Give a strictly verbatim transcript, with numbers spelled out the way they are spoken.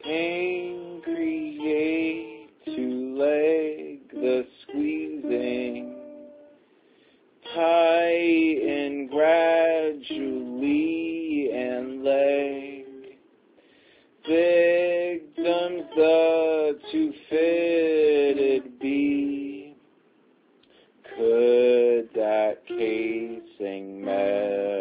Pain create two leg the squeezing, tight and gradually and leg. Victims the two fitted be. Could that casing melt?